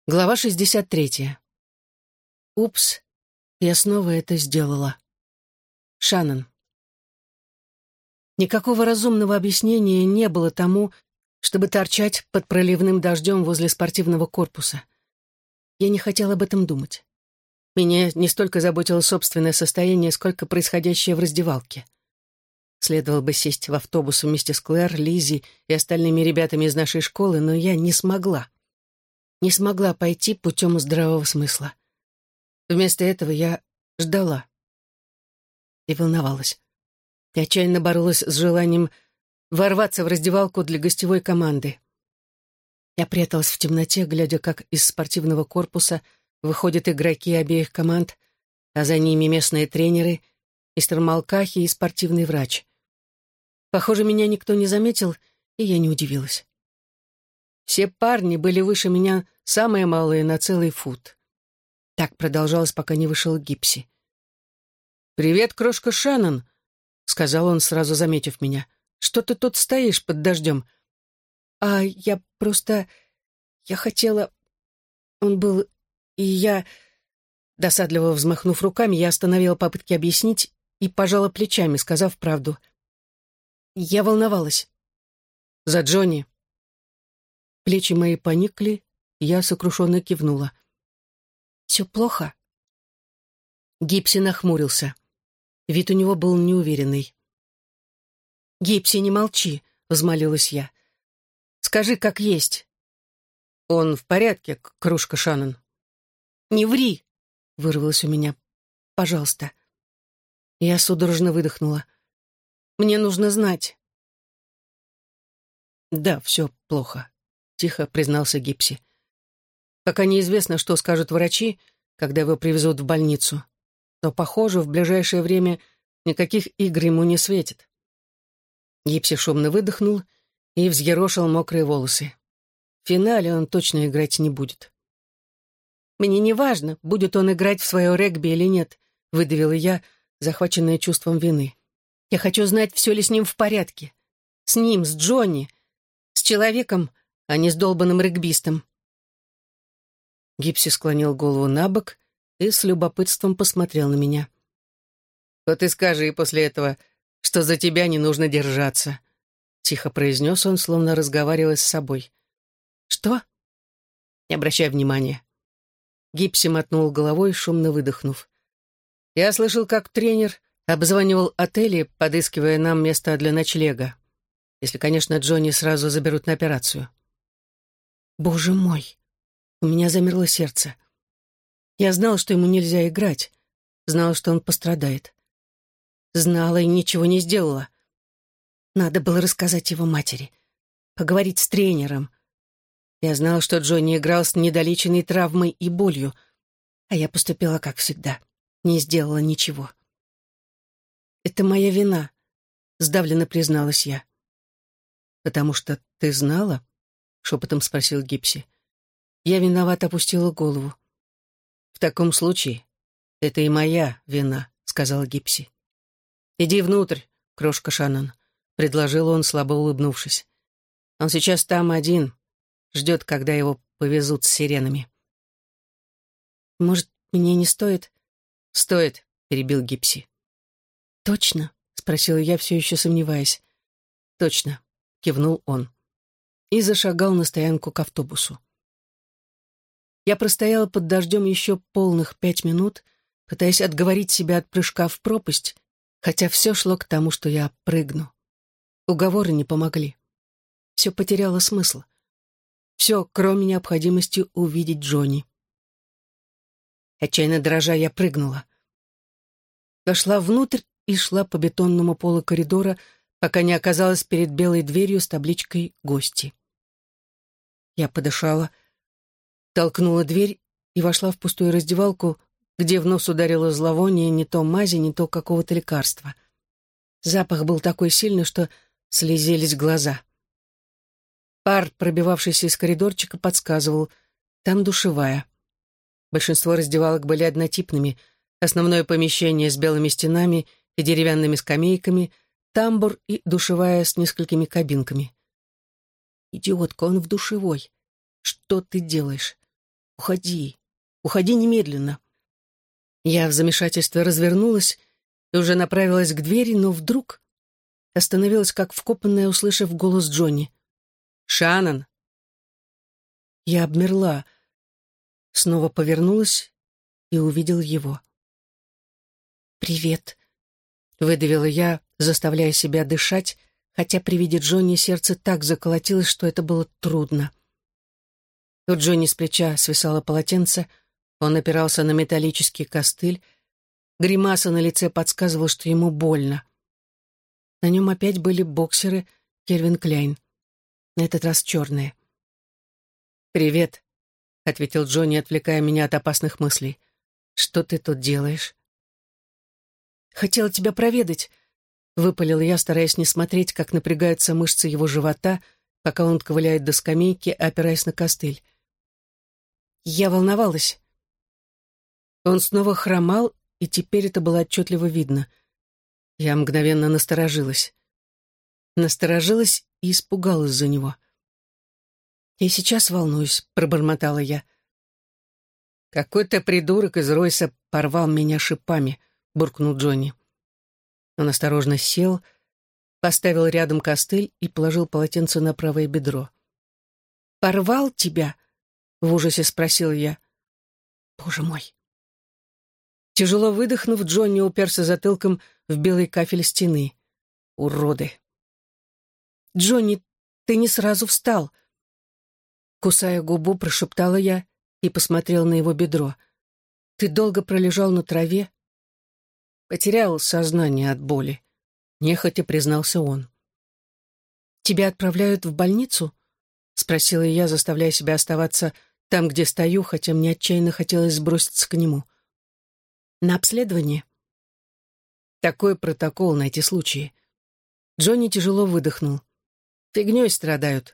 Глава 63. Упс, я снова это сделала. Шаннон. Никакого разумного объяснения не было тому, чтобы торчать под проливным дождем возле спортивного корпуса. Я не хотела об этом думать. Меня не столько заботило собственное состояние, сколько происходящее в раздевалке. Следовало бы сесть в автобус вместе с Клэр, Лиззи и остальными ребятами из нашей школы, но я не смогла. Не смогла пойти путем здравого смысла. Вместо этого я ждала и волновалась. Я отчаянно боролась с желанием ворваться в раздевалку для гостевой команды. Я пряталась в темноте, глядя, как из спортивного корпуса выходят игроки обеих команд, а за ними местные тренеры, мистер Малкахи и спортивный врач. Похоже, меня никто не заметил, и я не удивилась. Все парни были выше меня, самые малые, на целый фут. Так продолжалось, пока не вышел Гипси. «Привет, крошка Шаннон», — сказал он, сразу заметив меня. «Что ты тут стоишь под дождем?» «А я просто... Я хотела... Он был... И я...» Досадливо взмахнув руками, я остановила попытки объяснить и пожала плечами, сказав правду. Я волновалась. «За Джонни». Плечи мои поникли, и я сокрушенно кивнула. «Все плохо?» Гипси нахмурился. Вид у него был неуверенный. «Гипси, не молчи», — взмолилась я. «Скажи, как есть». «Он в порядке, кружка Шаннон». «Не ври», — вырвалось у меня. «Пожалуйста». Я судорожно выдохнула. «Мне нужно знать». «Да, все плохо», — тихо признался Гипси. «Пока неизвестно, что скажут врачи, когда его привезут в больницу. Но, похоже, в ближайшее время никаких игр ему не светит». Гипси шумно выдохнул и взъерошил мокрые волосы. В финале он точно играть не будет. «Мне не важно, будет он играть в свое регби или нет», — выдавила я, захваченная чувством вины. «Я хочу знать, все ли с ним в порядке. С ним, с Джонни, с человеком, а не с долбанным регбистом». Гипси склонил голову на бок и с любопытством посмотрел на меня. «Вот и скажи после этого, что за тебя не нужно держаться», — тихо произнес он, словно разговаривая с собой. «Что?» «Не обращай внимания». Гипси мотнул головой, шумно выдохнув. «Я слышал, как тренер обзванивал отели, подыскивая нам место для ночлега. Если, конечно, Джонни сразу заберут на операцию». «Боже мой!» У меня замерло сердце. Я знала, что ему нельзя играть, знала, что он пострадает. Знала и ничего не сделала. Надо было рассказать его матери, поговорить с тренером. Я знала, что Джонни играл с недолеченной травмой и болью, а я поступила, как всегда, не сделала ничего. «Это моя вина», — сдавленно призналась я. «Потому что ты знала?» — шепотом спросил Гипси. Я виновато опустила голову. «В таком случае это и моя вина», — сказал Гипси. «Иди внутрь, крошка Шаннон», — предложил он, слабо улыбнувшись. «Он сейчас там один, ждет, когда его повезут с сиренами». «Может, мне не стоит?» «Стоит», — перебил Гипси. «Точно?» — спросила я, все еще сомневаясь. «Точно», — кивнул он. И зашагал на стоянку к автобусу. Я простояла под дождем еще полных 5 минут, пытаясь отговорить себя от прыжка в пропасть, хотя все шло к тому, что я прыгну. Уговоры не помогли. Все потеряло смысл. Все, кроме необходимости увидеть Джонни. Отчаянно дрожа, я прыгнула. Вошла внутрь и шла по бетонному полу коридора, пока не оказалась перед белой дверью с табличкой «Гости». Я подышала, толкнула дверь и вошла в пустую раздевалку, где в нос ударило зловоние не то мази, не то какого-то лекарства. Запах был такой сильный, что слезились глаза. Пар, пробивавшийся из коридорчика, подсказывал, там душевая. Большинство раздевалок были однотипными. Основное помещение с белыми стенами и деревянными скамейками, тамбур и душевая с несколькими кабинками. «Идиотка, он в душевой. Что ты делаешь?» Уходи. Уходи немедленно». Я в замешательстве развернулась и уже направилась к двери, но вдруг остановилась, как вкопанная, услышав голос Джонни. «Шаннон!» Я обмерла, снова повернулась и увидела его. «Привет», — выдавила я, заставляя себя дышать, хотя при виде Джонни сердце так заколотилось, что это было трудно. У Джонни с плеча свисало полотенце, он опирался на металлический костыль, гримаса на лице подсказывала, что ему больно. На нем опять были боксеры Кельвин Кляйн, на этот раз черные. «Привет», — ответил Джонни, отвлекая меня от опасных мыслей. «Что ты тут делаешь?» «Хотела тебя проведать», — выпалила я, стараясь не смотреть, как напрягаются мышцы его живота, пока он ковыляет до скамейки, опираясь на костыль. Я волновалась. Он снова хромал, и теперь это было отчетливо видно. Я мгновенно насторожилась. Насторожилась и испугалась за него. «Я сейчас волнуюсь», — пробормотала я. «Какой-то придурок из Ройса порвал меня шипами», — буркнул Джонни. Он осторожно сел, поставил рядом костыль и положил полотенце на правое бедро. «Порвал тебя?» — в ужасе спросил я. «Боже мой!» Тяжело выдохнув, Джонни уперся затылком в белый кафель стены. «Уроды!» «Джонни, ты не сразу встал!» Кусая губу, прошептала я и посмотрела на его бедро. «Ты долго пролежал на траве?» «Потерял сознание от боли», — нехотя признался он. «Тебя отправляют в больницу?» — спросила я, заставляя себя оставаться там, где стою, хотя мне отчаянно хотелось сброситься к нему. «На обследование?» «Такой протокол на эти случаи». Джонни тяжело выдохнул. «Фигней страдают».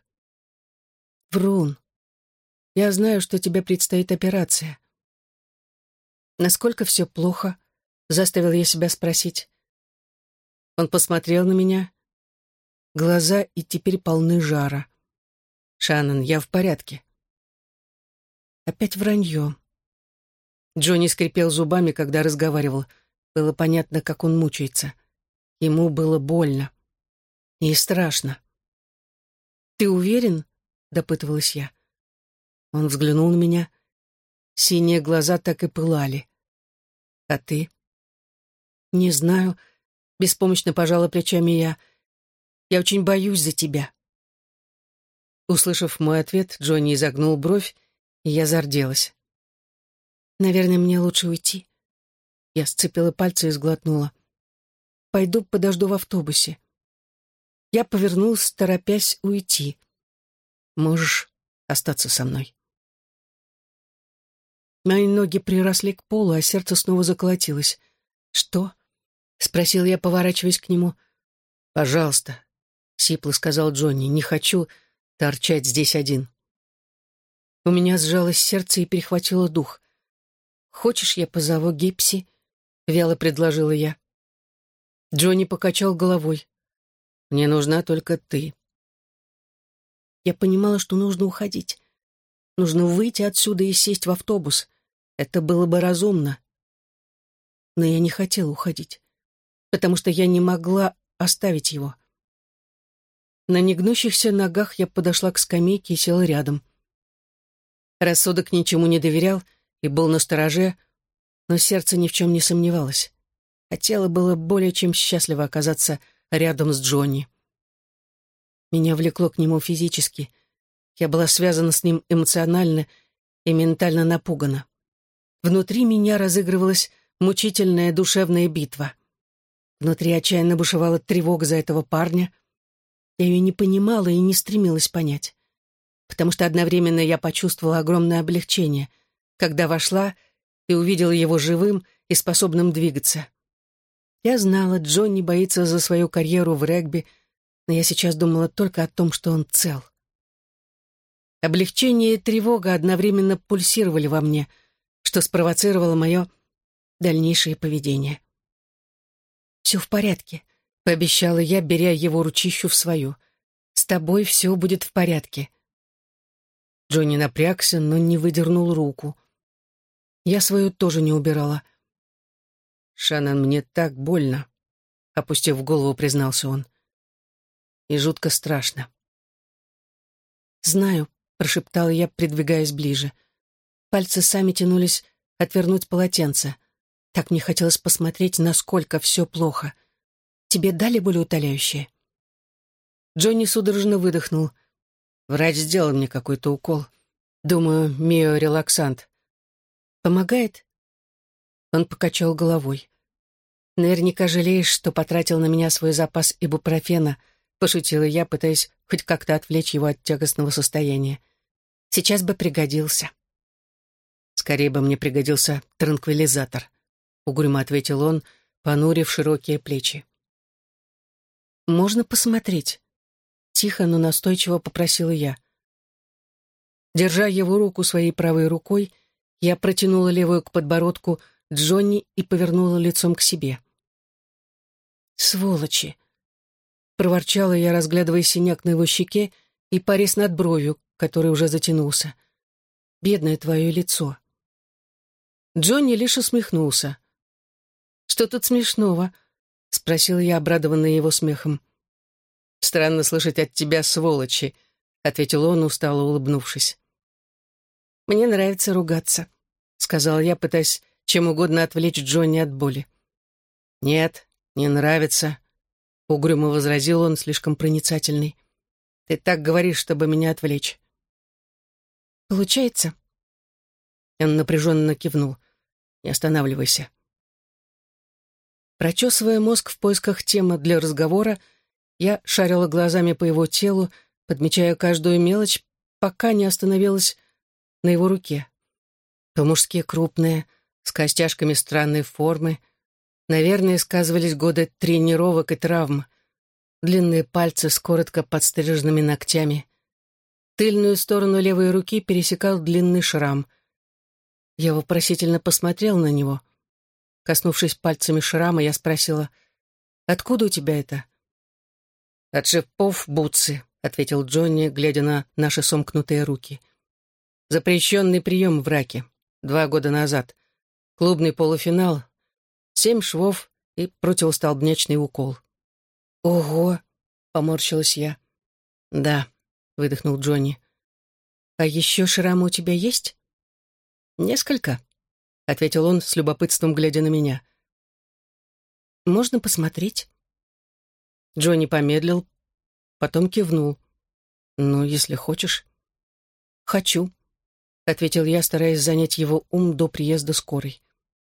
«Врун, я знаю, что тебе предстоит операция». «Насколько все плохо?» — заставил я себя спросить. Он посмотрел на меня. Глаза и теперь полны жара. «Шаннон, я в порядке». Опять вранье. Джонни скрипел зубами, когда разговаривал. Было понятно, как он мучается. Ему было больно. И страшно. «Ты уверен?» — допытывалась я. Он взглянул на меня. Синие глаза так и пылали. «А ты?» «Не знаю», — беспомощно пожала плечами я. «Я очень боюсь за тебя». Услышав мой ответ, Джонни изогнул бровь, и я зарделась. «Наверное, мне лучше уйти». Я сцепила пальцы и сглотнула. «Пойду подожду в автобусе». Я повернулась, торопясь уйти. «Можешь остаться со мной». Мои ноги приросли к полу, а сердце снова заколотилось. «Что?» — спросил я, поворачиваясь к нему. «Пожалуйста», — сипло сказал Джонни, — «не хочу торчать здесь один». У меня сжалось сердце и перехватило дух. «Хочешь, я позову Гипси?» — вяло предложила я. Джонни покачал головой. «Мне нужна только ты». Я понимала, что нужно уходить. Нужно выйти отсюда и сесть в автобус. Это было бы разумно. Но я не хотела уходить, потому что я не могла оставить его. На негнущихся ногах я подошла к скамейке и села рядом. Рассудок ничему не доверял и был настороже, но сердце ни в чем не сомневалось. А тело было более чем счастливо оказаться рядом с Джонни. Меня влекло к нему физически. Я была связана с ним эмоционально и ментально напугана. Внутри меня разыгрывалась мучительная душевная битва. Внутри отчаянно бушевала тревога за этого парня. Я ее не понимала и не стремилась понять, потому что одновременно я почувствовала огромное облегчение, когда вошла и увидела его живым и способным двигаться. Я знала, Джонни боится за свою карьеру в регби, но я сейчас думала только о том, что он цел. Облегчение и тревога одновременно пульсировали во мне, что спровоцировало мое дальнейшее поведение. «Все в порядке», — пообещала я, беря его ручищу в свою. «С тобой все будет в порядке». Джонни напрягся, но не выдернул руку. Я свою тоже не убирала. «Шаннон, мне так больно», — опустив голову, признался он. «И жутко страшно». «Знаю», — прошептала я, придвигаясь ближе. Пальцы сами тянулись отвернуть полотенце. Так мне хотелось посмотреть, насколько все плохо. «Тебе дали болеутоляющее?» Джонни судорожно выдохнул. «Врач сделал мне какой-то укол. Думаю, миорелаксант. Помогает?» Он покачал головой. «Наверняка жалеешь, что потратил на меня свой запас ибупрофена», — пошутила я, пытаясь хоть как-то отвлечь его от тягостного состояния. «Сейчас бы пригодился». «Скорее бы мне пригодился транквилизатор», — угрюмо ответил он, понурив широкие плечи. «Можно посмотреть?» — тихо, но настойчиво попросила я. Держа его руку своей правой рукой, я протянула левую к подбородку Джонни и повернула лицом к себе. «Сволочи!» — проворчала я, разглядывая синяк на его щеке и порез над бровью, который уже затянулся. «Бедное твое лицо!» Джонни лишь усмехнулся. «Что тут смешного?» — спросила я, обрадованная его смехом. «Странно слышать от тебя, сволочи», — ответил он, устало улыбнувшись. «Мне нравится ругаться», — сказала я, пытаясь чем угодно отвлечь Джонни от боли. «Нет, не нравится», — угрюмо возразил он, слишком проницательный. «Ты так говоришь, чтобы меня отвлечь». «Получается?» Он напряженно кивнул. «Не останавливайся». Прочесывая мозг в поисках темы для разговора, я шарила глазами по его телу, подмечая каждую мелочь, пока не остановилась на его руке. По-мужски крупные, с костяшками странной формы. Наверное, сказывались годы тренировок и травм. Длинные пальцы с коротко подстриженными ногтями. Тыльную сторону левой руки пересекал длинный шрам. Я вопросительно посмотрел на него. Коснувшись пальцами шрама, я спросила: «Откуда у тебя это?» «От шипов бутсы», — ответил Джонни, глядя на наши сомкнутые руки. «Запрещенный прием в раке. 2 года назад. Клубный полуфинал. 7 швов и противостолбнячный укол». «Ого!» — поморщилась я. «Да», — выдохнул Джонни. «А еще шрамы у тебя есть?» «Несколько», — ответил он с любопытством, глядя на меня. «Можно посмотреть?» Джонни помедлил, потом кивнул. «Ну, если хочешь». «Хочу», — ответил я, стараясь занять его ум до приезда скорой.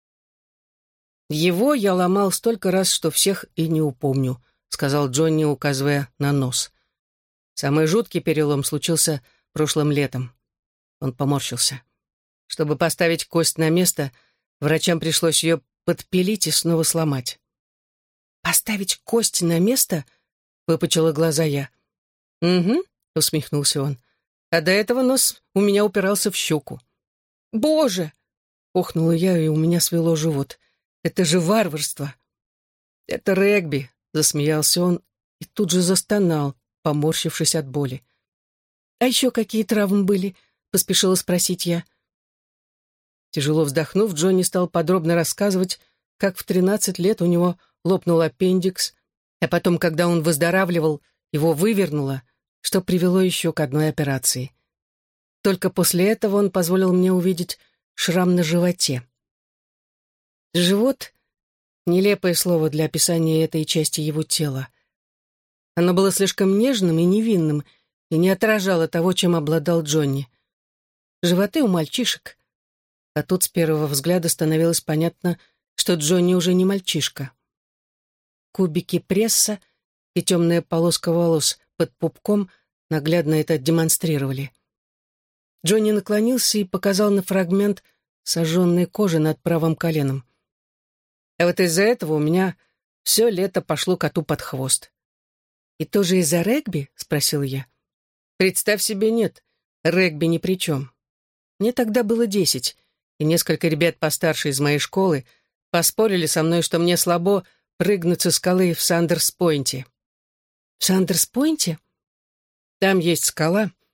«Его я ломал столько раз, что всех и не упомню», — сказал Джонни, указывая на нос. «Самый жуткий перелом случился прошлым летом». Он поморщился. Чтобы поставить кость на место, врачам пришлось ее подпилить и снова сломать. «Поставить кость на место?» — выпучила глаза я. «Угу», — усмехнулся он. «А до этого нос у меня упирался в щеку». «Боже!» — охнула я, и у меня свело живот. «Это же варварство!» «Это регби!» — засмеялся он и тут же застонал, поморщившись от боли. «А еще какие травмы были?» — поспешила спросить я. Тяжело вздохнув, Джонни стал подробно рассказывать, как в 13 лет у него лопнул аппендикс, а потом, когда он выздоравливал, его вывернуло, что привело еще к одной операции. Только после этого он позволил мне увидеть шрам на животе. Живот — нелепое слово для описания этой части его тела. Оно было слишком нежным и невинным и не отражало того, чем обладал Джонни. Животы у мальчишек. А тут с первого взгляда становилось понятно, что Джонни уже не мальчишка. Кубики пресса и темная полоска волос под пупком наглядно это демонстрировали. Джонни наклонился и показал на фрагмент сожженной кожи над правым коленом. А вот из-за этого у меня все лето пошло коту под хвост. «И тоже из-за регби?» — спросил я. «Представь себе, нет, регби ни при чем. Мне тогда было 10, и несколько ребят постарше из моей школы поспорили со мной, что мне слабо прыгнуть со скалы в Сандерс-Пойнте». «В Сандерс-Пойнте?» «Там есть скала,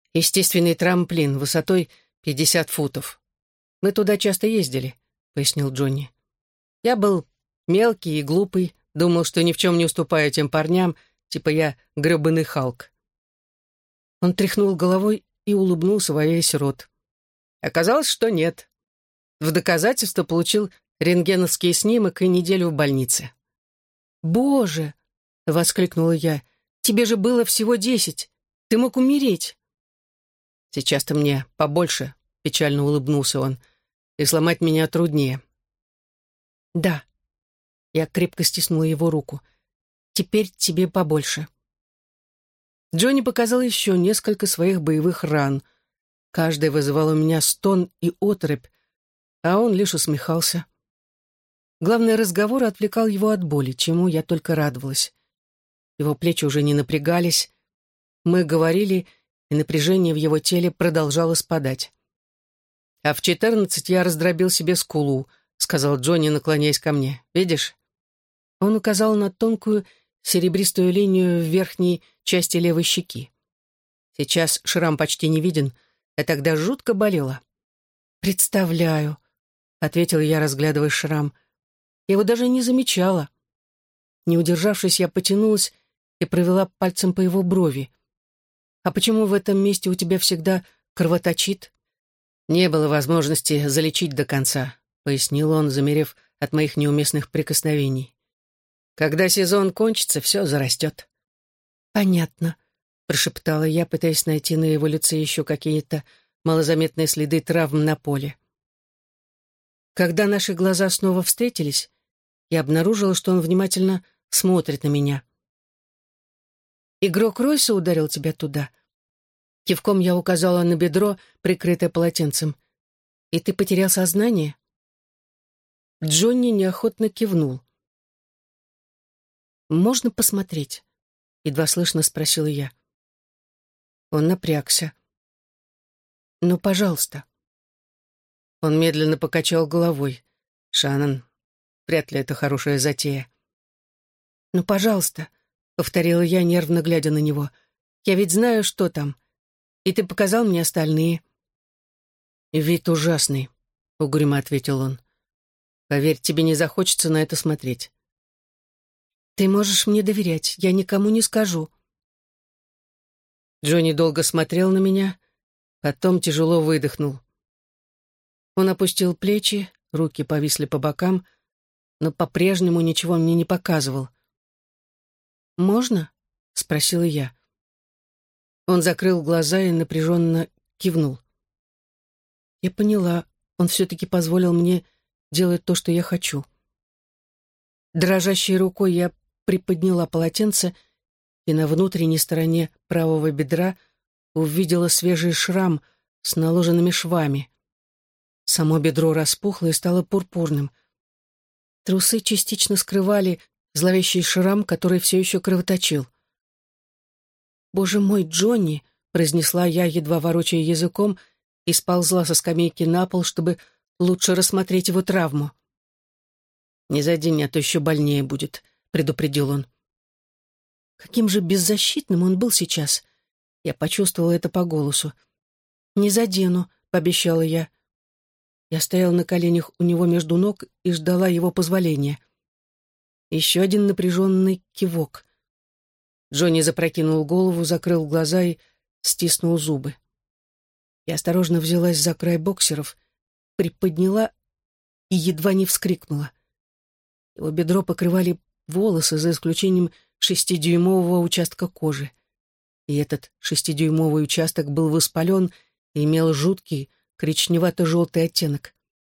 Естественный трамплин высотой 50 футов. Мы туда часто ездили», — пояснил Джонни. «Я был мелкий и глупый, думал, что ни в чем не уступаю тем парням, типа я грёбаный Халк». Он тряхнул головой и улыбнулся во весь рот. Оказалось, что нет. В доказательство получил рентгеновский снимок и неделю в больнице. «Боже!» — воскликнула я. «Тебе же было всего 10. Ты мог умереть». «Сейчас-то мне побольше», — печально улыбнулся он, «и сломать меня труднее». «Да». Я крепко стиснула его руку. «Теперь тебе побольше». Джонни показал еще несколько своих боевых ран. Каждая вызывала у меня стон и оторопь, а он лишь усмехался. Главный разговор отвлекал его от боли, чему я только радовалась. Его плечи уже не напрягались. Мы говорили, и напряжение в его теле продолжало спадать. «А в 14 я раздробил себе скулу», — сказал Джонни, наклоняясь ко мне. «Видишь?» Он указал на тонкую серебристую линию в верхней части левой щеки. «Сейчас шрам почти не виден, а тогда жутко болело». «Представляю», — ответил я, разглядывая шрам. Я его даже не замечала. Не удержавшись, я потянулась и провела пальцем по его брови. «А почему в этом месте у тебя всегда кровоточит?» «Не было возможности залечить до конца», — пояснил он, замерев от моих неуместных прикосновений. «Когда сезон кончится, все зарастет». «Понятно», — прошептала я, пытаясь найти на его лице еще какие-то малозаметные следы травм на поле. Когда наши глаза снова встретились, я обнаружила, что он внимательно смотрит на меня. «Игрок Ройса ударил тебя туда?» Кивком я указала на бедро, прикрытое полотенцем. «И ты потерял сознание?» Джонни неохотно кивнул. «Можно посмотреть?» — едва слышно спросила я. Он напрягся. «Ну, пожалуйста». Он медленно покачал головой. «Шаннон, вряд ли это хорошая затея». «Ну, пожалуйста», — повторила я, нервно глядя на него. «Я ведь знаю, что там. И ты показал мне остальные». «Вид ужасный», — угрюмо ответил он. «Поверь, тебе не захочется на это смотреть». «Ты можешь мне доверять, я никому не скажу». Джонни долго смотрел на меня, потом тяжело выдохнул. Он опустил плечи, руки повисли по бокам, но по-прежнему ничего мне не показывал. «Можно?» — спросила я. Он закрыл глаза и напряженно кивнул. Я поняла, он все-таки позволил мне делать то, что я хочу. Дрожащей рукой я приподняла полотенце и на внутренней стороне правого бедра увидела свежий шрам с наложенными швами. Само бедро распухло и стало пурпурным. Трусы частично скрывали зловещий шрам, который все еще кровоточил. «Боже мой, Джонни!» — произнесла я, едва ворочая языком, и сползла со скамейки на пол, чтобы лучше рассмотреть его травму. «Не задень, а то еще больнее будет», — предупредил он. Каким же беззащитным он был сейчас. Я почувствовала это по голосу. «Не задену», — пообещала я. Я стояла на коленях у него между ног и ждала его позволения. Еще один напряженный кивок. Джонни запрокинул голову, закрыл глаза и стиснул зубы. Я осторожно взялась за край боксеров, приподняла и едва не вскрикнула. Его бедро покрывали волосы, за исключением 6-дюймового участка кожи. И этот 6-дюймовый участок был воспален и имел жуткий коричневато-желтый оттенок.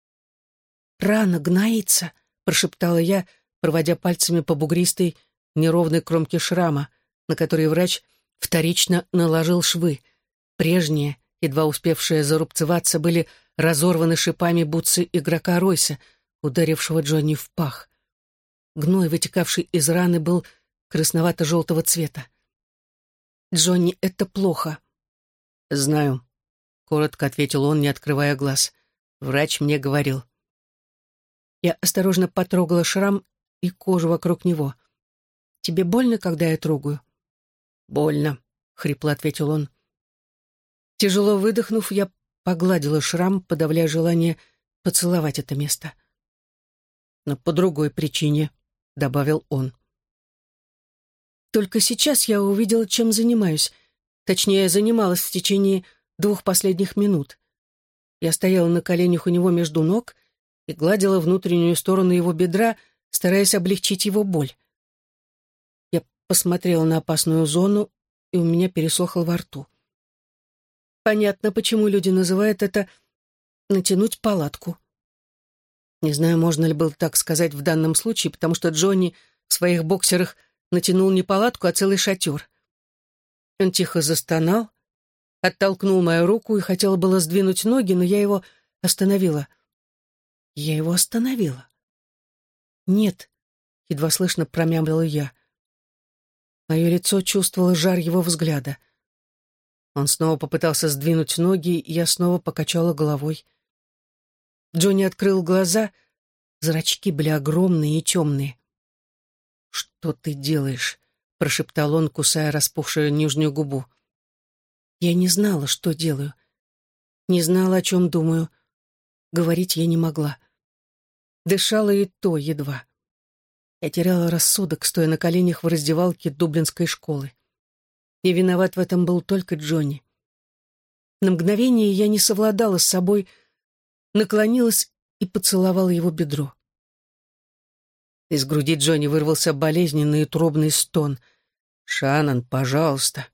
«Рана гноится», — прошептала я, проводя пальцами по бугристой, неровной кромке шрама, на который врач вторично наложил швы. Прежние, едва успевшие зарубцеваться, были разорваны шипами бутсы игрока Ройса, ударившего Джонни в пах. Гной, вытекавший из раны, был красновато-желтого цвета. «Джонни, это плохо». «Знаю», — коротко ответил он, не открывая глаз. «Врач мне говорил». Я осторожно потрогала шрам и кожу вокруг него. «Тебе больно, когда я трогаю?» «Больно», — хрипло ответил он. Тяжело выдохнув, я погладила шрам, подавляя желание поцеловать это место. «Но по другой причине», — добавил он. Только сейчас я увидела, чем занимаюсь. Точнее, занималась в течение 2 последних минут. Я стояла на коленях у него между ног и гладила внутреннюю сторону его бедра, стараясь облегчить его боль. Я посмотрела на опасную зону, и у меня пересохло во рту. Понятно, почему люди называют это «натянуть палатку». Не знаю, можно ли было так сказать в данном случае, потому что Джонни в своих боксерах натянул не палатку, а целый шатер. Он тихо застонал, оттолкнул мою руку и хотел было сдвинуть ноги, но я его остановила. Я его остановила. «Нет», — едва слышно промямлила я. Мое лицо чувствовало жар его взгляда. Он снова попытался сдвинуть ноги, и я снова покачала головой. Джонни открыл глаза, зрачки были огромные и темные. «Что ты делаешь?» — прошептал он, кусая распухшую нижнюю губу. Я не знала, что делаю. Не знала, о чем думаю. Говорить я не могла. Дышала и то едва. Я теряла рассудок, стоя на коленях в раздевалке дублинской школы. И виноват в этом был только Джонни. На мгновение я не совладала с собой, наклонилась и поцеловала его бедро. Из груди Джонни вырвался болезненный и утробный стон. «Шаннон, пожалуйста!»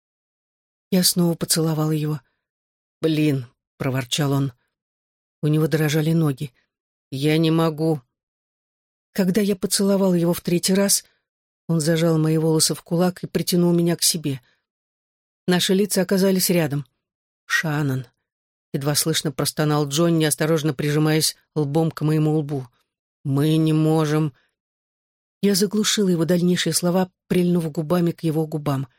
Я снова поцеловала его. «Блин!» — проворчал он. У него дрожали ноги. «Я не могу!» Когда я поцеловала его в 3-й раз, он зажал мои волосы в кулак и притянул меня к себе. Наши лица оказались рядом. «Шаннон!» — едва слышно простонал Джонни, осторожно прижимаясь лбом к моему лбу. «Мы не можем...» Я заглушила его дальнейшие слова, прильнув губами к его губам.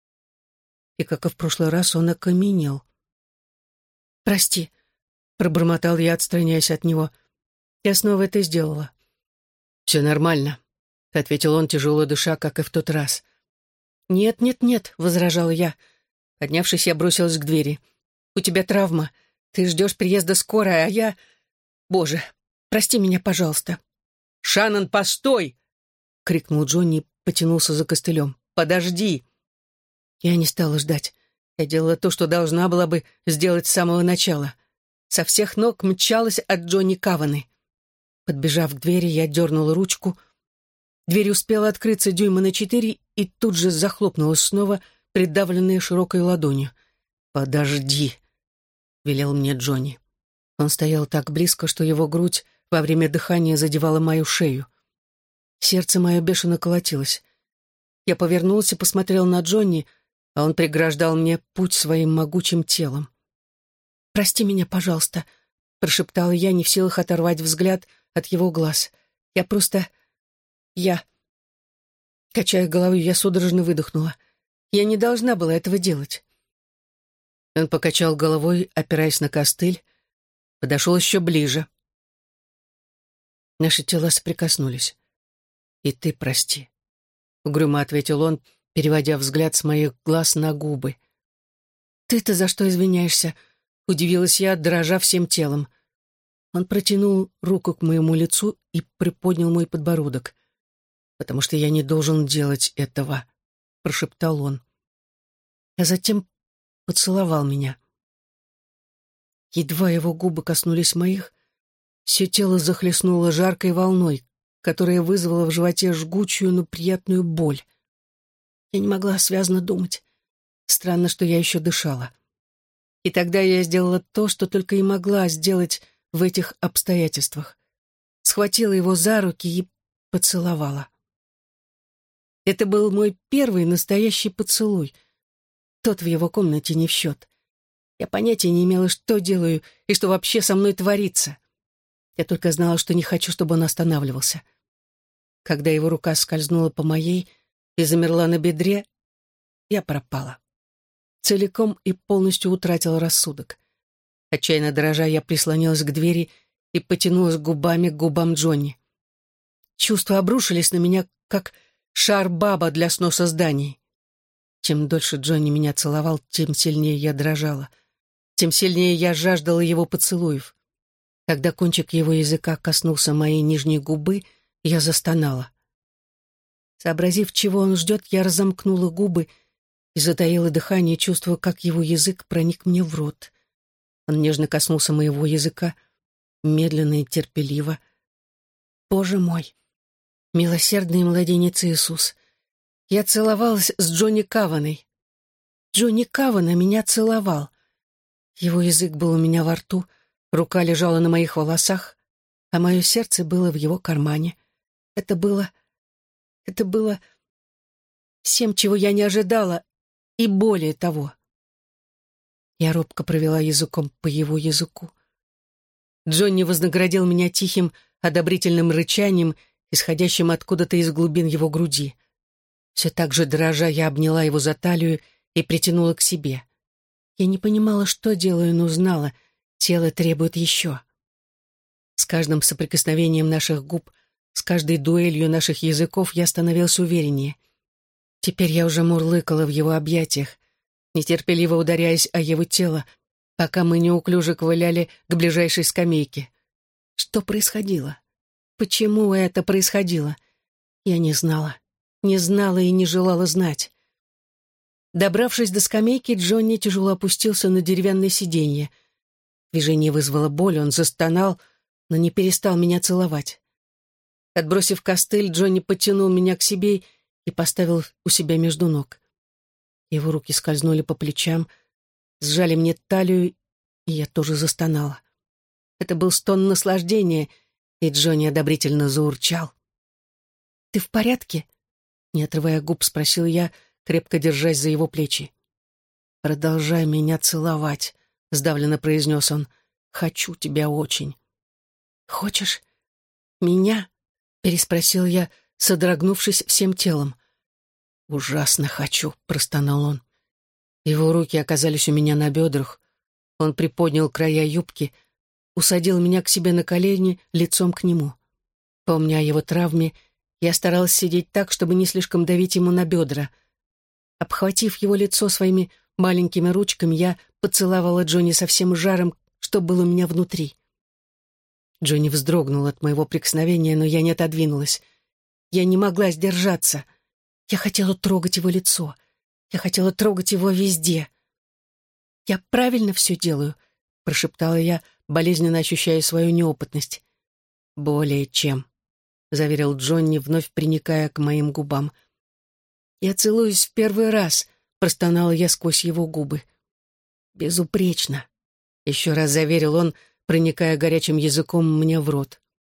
И, как и в прошлый раз, он окаменел. «Прости», — пробормотал я, отстраняясь от него. «Я снова это сделала». «Все нормально», — ответил он, тяжело дыша, как и в тот раз. «Нет, нет, нет», — возражала я. Поднявшись, я бросилась к двери. «У тебя травма. Ты ждешь приезда скорой, а я... Боже, прости меня, пожалуйста». «Шаннон, постой!» — крикнул Джонни и потянулся за костылем. «Подожди!» Я не стала ждать. Я делала то, что должна была бы сделать с самого начала. Со всех ног мчалась от Джонни Каваны. Подбежав к двери, я дернула ручку. Дверь успела открыться дюйма на 4 и тут же захлопнулась снова, придавленная широкой ладонью. «Подожди!» — велел мне Джонни. Он стоял так близко, что его грудь во время дыхания задевала мою шею. Сердце мое бешено колотилось. Я повернулся и посмотрел на Джонни, а он преграждал мне путь своим могучим телом. «Прости меня, пожалуйста», — прошептала я, не в силах оторвать взгляд от его глаз. Я... Качая головой, я судорожно выдохнула. Я не должна была этого делать». Он покачал головой, опираясь на костыль, подошел еще ближе. Наши тела соприкоснулись. «И ты прости», — угрюмо ответил он, переводя взгляд с моих глаз на губы. «Ты-то за что извиняешься?» — удивилась я, дрожа всем телом. Он протянул руку к моему лицу и приподнял мой подбородок. «Потому что я не должен делать этого», — прошептал он. А затем поцеловал меня. Едва его губы коснулись моих, все тело захлестнуло жаркой волной, которая вызвала в животе жгучую, но приятную боль. Я не могла связно думать. Странно, что я еще дышала. И тогда я сделала то, что только и могла сделать в этих обстоятельствах. Схватила его за руки и поцеловала. Это был мой первый настоящий поцелуй. Тот в его комнате не в счет. Я понятия не имела, что делаю и что вообще со мной творится. Я только знала, что не хочу, чтобы он останавливался. Когда его рука скользнула по моей и замерла на бедре, я пропала. Целиком и полностью утратила рассудок. Отчаянно дрожа, я прислонилась к двери и потянулась губами к губам Джонни. Чувства обрушились на меня, как шар-баба для сноса зданий. Чем дольше Джонни меня целовал, тем сильнее я дрожала. Тем сильнее я жаждала его поцелуев. Когда кончик его языка коснулся моей нижней губы, я застонала. Сообразив, чего он ждет, я разомкнула губы и затаила дыхание, чувствуя, как его язык проник мне в рот. Он нежно коснулся моего языка, медленно и терпеливо. Боже мой! Милосердный младенец Иисус! Я целовалась с Джонни Каваной. Джонни Кавана меня целовал. Его язык был у меня во рту, рука лежала на моих волосах, а мое сердце было в его кармане. Это было всем, чего я не ожидала, и более того. Я робко провела языком по его языку. Джонни вознаградил меня тихим, одобрительным рычанием, исходящим откуда-то из глубин его груди. Все так же дрожа, я обняла его за талию и притянула к себе. Я не понимала, что делаю, но знала, тело требует еще. С каждым соприкосновением наших губ, с каждой дуэлью наших языков я становилась увереннее. Теперь я уже мурлыкала в его объятиях, нетерпеливо ударяясь о его тело, пока мы неуклюже ковыляли к ближайшей скамейке. Что происходило? Почему это происходило? Я не знала. Не знала и не желала знать. Добравшись до скамейки, Джонни тяжело опустился на деревянное сиденье. Движение вызвало боль, он застонал, но не перестал меня целовать. Отбросив костыль, Джонни подтянул меня к себе и поставил у себя между ног. Его руки скользнули по плечам, сжали мне талию, и я тоже застонала. Это был стон наслаждения, и Джонни одобрительно заурчал. «Ты в порядке?» — не отрывая губ, спросил я, крепко держась за его плечи. «Продолжай меня целовать», — сдавленно произнес он. «Хочу тебя очень». «Хочешь? Меня?» — переспросил я, содрогнувшись всем телом. «Ужасно хочу», — простонал он. Его руки оказались у меня на бедрах. Он приподнял края юбки, усадил меня к себе на колени, лицом к нему. Помня о его травме, я старалась сидеть так, чтобы не слишком давить ему на бедра. Обхватив его лицо своими маленькими ручками, я поцеловала Джонни со всем жаром, что было у меня внутри. Джонни вздрогнул от моего прикосновения, но я не отодвинулась. Я не могла сдержаться. Я хотела трогать его лицо. Я хотела трогать его везде. «Я правильно все делаю?» — прошептала я, болезненно ощущая свою неопытность. «Более чем», — заверил Джонни, вновь приникая к моим губам. «Я целуюсь в первый раз», — простонала я сквозь его губы. «Безупречно», — еще раз заверил он, проникая горячим языком мне в рот.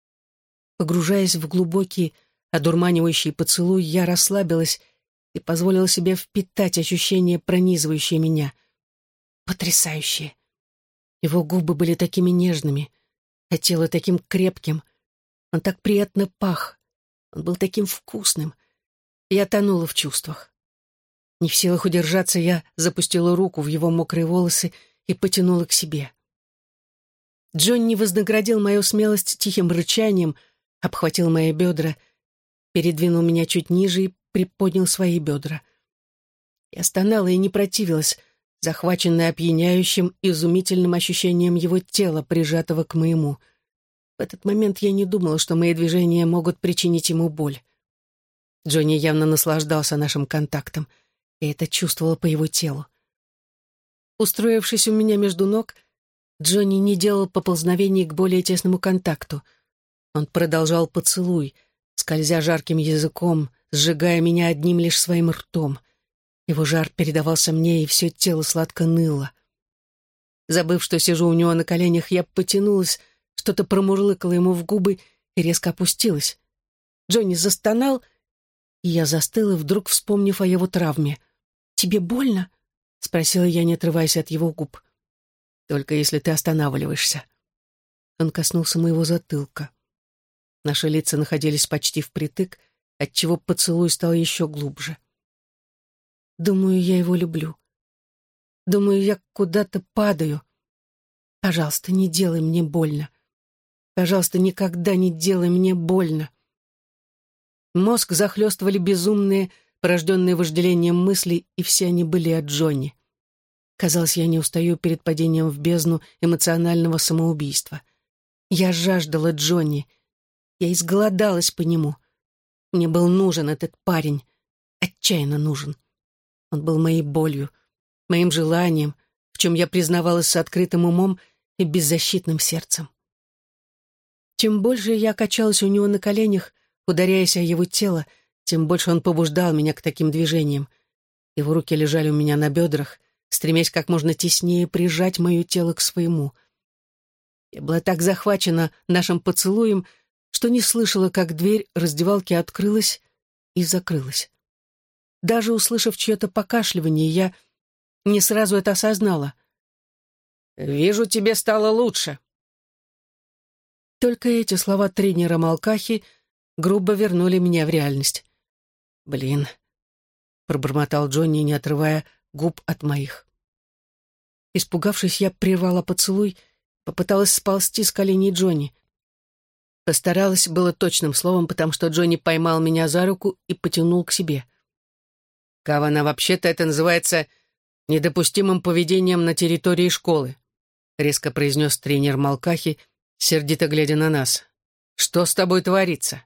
Погружаясь в глубокий, одурманивающий поцелуй, я расслабилась и позволила себе впитать ощущение, пронизывающее меня. Потрясающее. Его губы были такими нежными, а тело таким крепким. Он так приятно пах. Он был таким вкусным. Я тонула в чувствах. Не в силах удержаться, я запустила руку в его мокрые волосы и потянула к себе. Джонни вознаградил мою смелость тихим рычанием, обхватил мои бедра, передвинул меня чуть ниже и приподнял свои бедра. Я стонала и не противилась, захваченная опьяняющим, изумительным ощущением его тела, прижатого к моему. В этот момент я не думала, что мои движения могут причинить ему боль. Джонни явно наслаждался нашим контактом, и это чувствовала по его телу. Устроившись у меня между ног, Джонни не делал поползновений к более тесному контакту. Он продолжал поцелуй, скользя жарким языком, сжигая меня одним лишь своим ртом. Его жар передавался мне, и все тело сладко ныло. Забыв, что сижу у него на коленях, я потянулась, что-то промурлыкала ему в губы и резко опустилась. Джонни застонал, и я застыла, вдруг вспомнив о его травме. «Тебе больно?» — спросила я, не отрываясь от его губ. «Только если ты останавливаешься». Он коснулся моего затылка. Наши лица находились почти впритык, отчего поцелуй стал еще глубже. Думаю, я его люблю. Думаю, я куда-то падаю. Пожалуйста, не делай мне больно. Пожалуйста, никогда не делай мне больно. Мозг захлестывали безумные, порожденные вожделением мысли, и все они были от Джонни. Казалось, я не устаю перед падением в бездну эмоционального самоубийства. Я жаждала Джонни. Я изголодалась по нему. Мне был нужен этот парень. Отчаянно нужен. Он был моей болью, моим желанием, в чем я признавалась с открытым умом и беззащитным сердцем. Чем больше я качалась у него на коленях, ударяясь о его тело, тем больше он побуждал меня к таким движениям. Его руки лежали у меня на бедрах, стремясь как можно теснее прижать мое тело к своему. Я была так захвачена нашим поцелуем, что не слышала, как дверь раздевалки открылась и закрылась. Даже услышав чье-то покашливание, я не сразу это осознала. «Вижу, тебе стало лучше». Только эти слова тренера Малкахи грубо вернули меня в реальность. «Блин», — пробормотал Джонни, не отрывая губ от моих. Испугавшись, я прервала поцелуй, попыталась сползти с коленей Джонни. Постаралась было точным словом, потому что Джонни поймал меня за руку и потянул к себе. «Кавана, вообще-то это называется недопустимым поведением на территории школы», резко произнес тренер Малкахи, сердито глядя на нас. «Что с тобой творится?»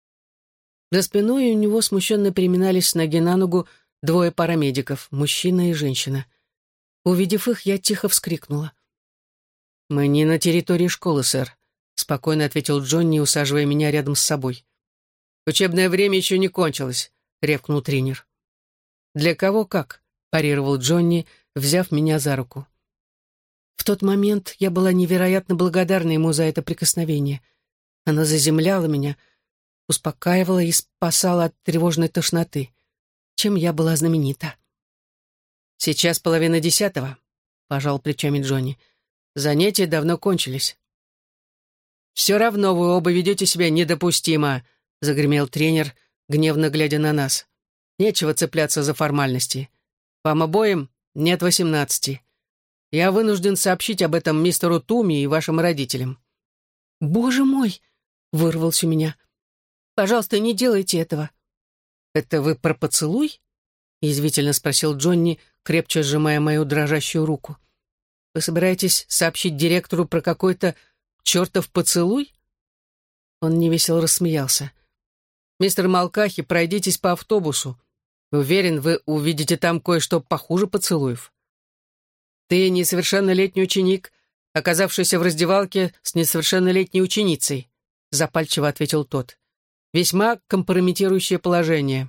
За спиной у него смущенно переминались с ноги на ногу двое парамедиков, мужчина и женщина. Увидев их, я тихо вскрикнула. «Мы не на территории школы, сэр», — спокойно ответил Джонни, усаживая меня рядом с собой. «Учебное время еще не кончилось», — рявкнул тренер. «Для кого как?» — парировал Джонни, взяв меня за руку. В тот момент я была невероятно благодарна ему за это прикосновение. Оно заземляло меня, успокаивало и спасало от тревожной тошноты, чем я была знаменита. «Сейчас 9:30, — пожал плечами Джонни. «Занятия давно кончились». «Все равно вы оба ведете себя недопустимо», — загремел тренер, гневно глядя на нас. «Нечего цепляться за формальности. Вам обоим нет 18. Я вынужден сообщить об этом мистеру Туми и вашим родителям». «Боже мой!» — вырвалось у меня. «Пожалуйста, не делайте этого». «Это вы про поцелуй?» — язвительно спросил Джонни, крепче сжимая мою дрожащую руку. «Вы собираетесь сообщить директору про какой-то чертов поцелуй?» Он невесело рассмеялся. «Мистер Малкахи, пройдитесь по автобусу. Уверен, вы увидите там кое-что похуже поцелуев». «Ты несовершеннолетний ученик, оказавшийся в раздевалке с несовершеннолетней ученицей», — запальчиво ответил тот. «Весьма компрометирующее положение».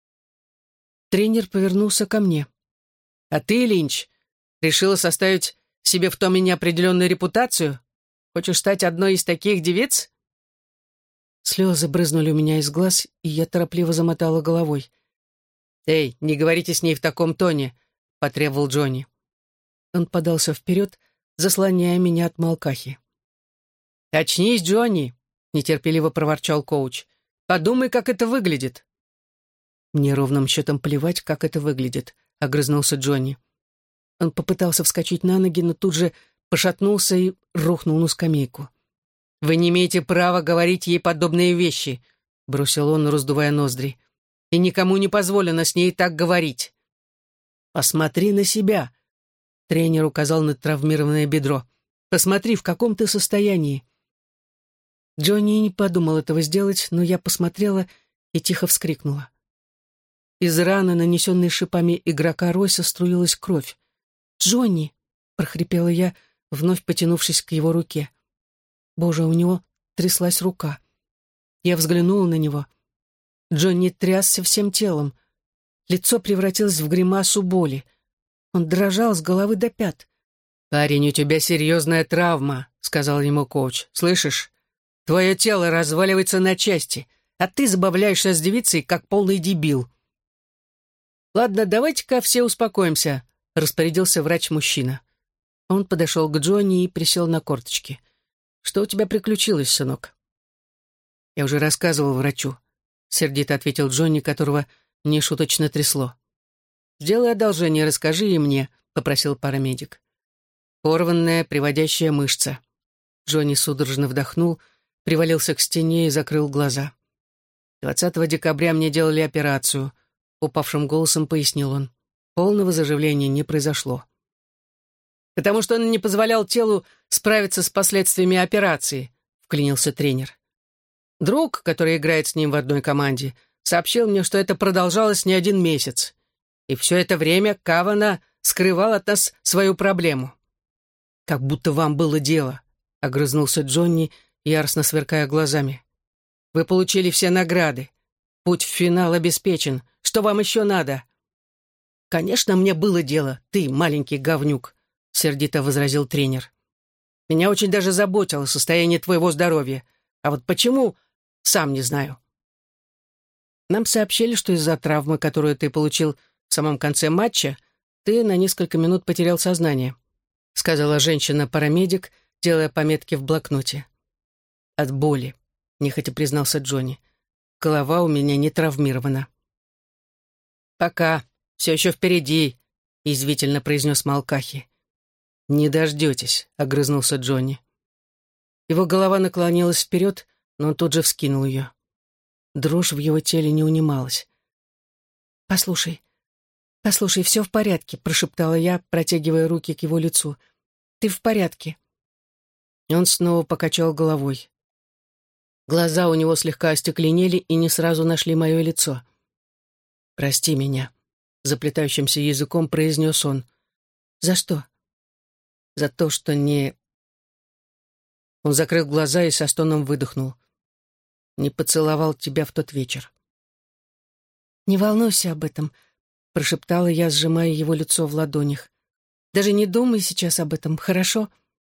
Тренер повернулся ко мне. «А ты, Линч, решила составить себе в том и неопределенную репутацию? Хочешь стать одной из таких девиц?» Слезы брызнули у меня из глаз, и я торопливо замотала головой. «Эй, не говорите с ней в таком тоне», — потребовал Джонни. Он подался вперед, заслоняя меня от Малкахи. «Очнись, Джонни», — нетерпеливо проворчал коуч. «Подумай, как это выглядит». «Мне ровным счетом плевать, как это выглядит», — огрызнулся Джонни. Он попытался вскочить на ноги, но тут же пошатнулся и рухнул на скамейку. «Вы не имеете права говорить ей подобные вещи», — бросил он, раздувая ноздри. «И никому не позволено с ней так говорить». «Посмотри на себя», — тренер указал на травмированное бедро. «Посмотри, в каком ты состоянии». Джонни не подумал этого сделать, но я посмотрела и тихо вскрикнула. Из раны, нанесенной шипами игрока Ройса, струилась кровь. «Джонни!» — прохрипела я, вновь потянувшись к его руке. Боже, у него тряслась рука. Я взглянула на него. Джонни трясся всем телом. Лицо превратилось в гримасу боли. Он дрожал с головы до пят. «Парень, у тебя серьезная травма», — сказал ему коуч. «Слышишь? Твое тело разваливается на части, а ты забавляешься с девицей, как полный дебил». «Ладно, давайте-ка все успокоимся», — распорядился врач-мужчина. Он подошел к Джонни и присел на корточки. «Что у тебя приключилось, сынок?» «Я уже рассказывал врачу», — сердито ответил Джонни, которого нешуточно трясло. «Сделай одолжение, расскажи и мне», — попросил парамедик. «Порванная приводящая мышца». Джонни судорожно вдохнул, привалился к стене и закрыл глаза. 20 декабря мне делали операцию. упавшим голосом пояснил он. Полного заживления не произошло. «Потому что он не позволял телу справиться с последствиями операции», — вклинился тренер. «Друг, который играет с ним в одной команде, сообщил мне, что это продолжалось не 1 месяц. И все это время Кавана скрывал от нас свою проблему». «Как будто вам было дело», — огрызнулся Джонни, яростно сверкая глазами. «Вы получили все награды. Путь в финал обеспечен. Что вам еще надо?» «Конечно, мне было дело, ты, маленький говнюк», — сердито возразил тренер. «Меня очень даже заботило состояние твоего здоровья. А вот почему, сам не знаю». «Нам сообщили, что из-за травмы, которую ты получил в самом конце матча, ты на несколько минут потерял сознание», — сказала женщина-парамедик, делая пометки в блокноте. «От боли», — нехотя признался Джонни. «Голова у меня не травмирована». «Пока, все еще впереди», — язвительно произнес Малкахи. «Не дождетесь», — огрызнулся Джонни. Его голова наклонилась вперед, но он тут же вскинул ее. Дрожь в его теле не унималась. «Послушай, все в порядке», — прошептала я, протягивая руки к его лицу. «Ты в порядке?» И он снова покачал головой. Глаза у него слегка остекленели и не сразу нашли мое лицо. «Прости меня», — заплетающимся языком произнес он. «За что?» «За то, что не...» Он закрыл глаза и со стоном выдохнул. «Не поцеловал тебя в тот вечер». «Не волнуйся об этом», — прошептала я, сжимая его лицо в ладонях. «Даже не думай сейчас об этом, хорошо?»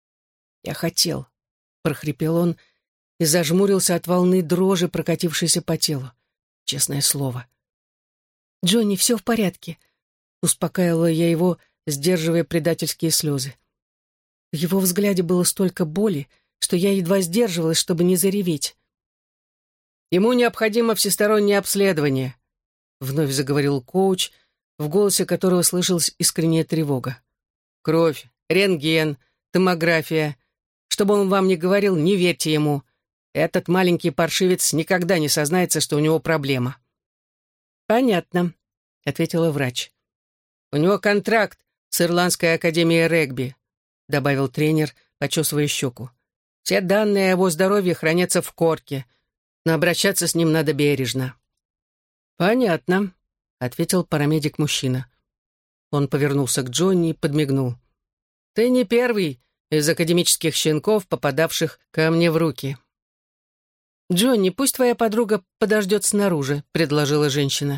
«Я хотел», — прохрипел он и зажмурился от волны дрожи, прокатившейся по телу. Честное слово. «Джонни, все в порядке», — успокаивала я его, сдерживая предательские слезы. В его взгляде было столько боли, что я едва сдерживалась, чтобы не зареветь. «Ему необходимо всестороннее обследование», — вновь заговорил коуч, в голосе которого слышалась искренняя тревога. «Кровь, рентген, томография. Что бы он вам ни говорил, не верьте ему. Этот маленький паршивец никогда не сознается, что у него проблема». «Понятно», — ответила врач. «У него контракт с Ирландской академией регби», — добавил тренер, почесывая щеку. «Все данные о его здоровье хранятся в корке, но обращаться с ним надо бережно». «Понятно», — ответил парамедик-мужчина. Он повернулся к Джонни и подмигнул. «Ты не первый из академических щенков, попадавших ко мне в руки». «Джонни, пусть твоя подруга подождет снаружи», — предложила женщина.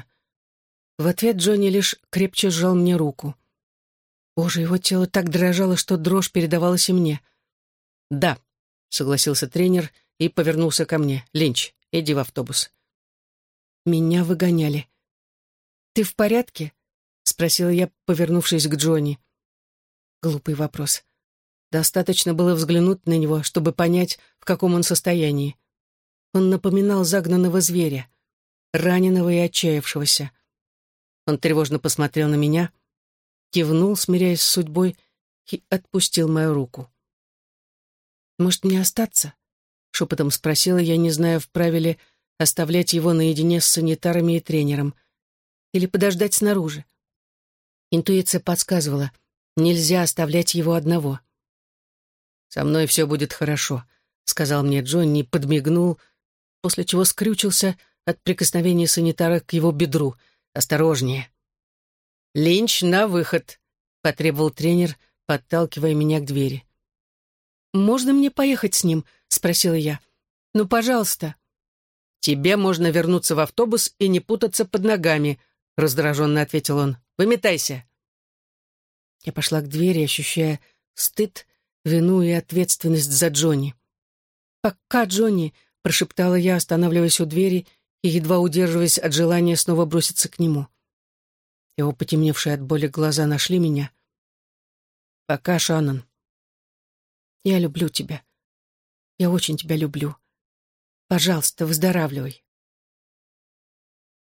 В ответ Джонни лишь крепче сжал мне руку. Боже, его тело так дрожало, что дрожь передавалась и мне. «Да», — согласился тренер и повернулся ко мне. «Линч, иди в автобус». Меня выгоняли. «Ты в порядке?» — спросила я, повернувшись к Джонни. Глупый вопрос. Достаточно было взглянуть на него, чтобы понять, в каком он состоянии. Он напоминал загнанного зверя, раненого и отчаявшегося. Он тревожно посмотрел на меня, кивнул, смиряясь с судьбой, и отпустил мою руку. «Может, мне остаться?» — шепотом спросила я, не зная, вправе ли оставлять его наедине с санитарами и тренером, или подождать снаружи. Интуиция подсказывала, нельзя оставлять его одного. «Со мной все будет хорошо», — сказал мне Джонни, подмигнул, после чего скрючился от прикосновения санитара к его бедру. «Осторожнее». «Линч, на выход», — потребовал тренер, подталкивая меня к двери. «Можно мне поехать с ним?» — спросила я. «Ну, пожалуйста». «Тебе можно вернуться в автобус и не путаться под ногами», — раздраженно ответил он. «Выметайся». Я пошла к двери, ощущая стыд, вину и ответственность за Джонни. «Пока, Джонни», — прошептала я, останавливаясь у двери и едва удерживаясь от желания снова броситься к нему. Его потемневшие от боли глаза нашли меня. «Пока, Шаннон». «Я люблю тебя. Я очень тебя люблю. Пожалуйста, выздоравливай».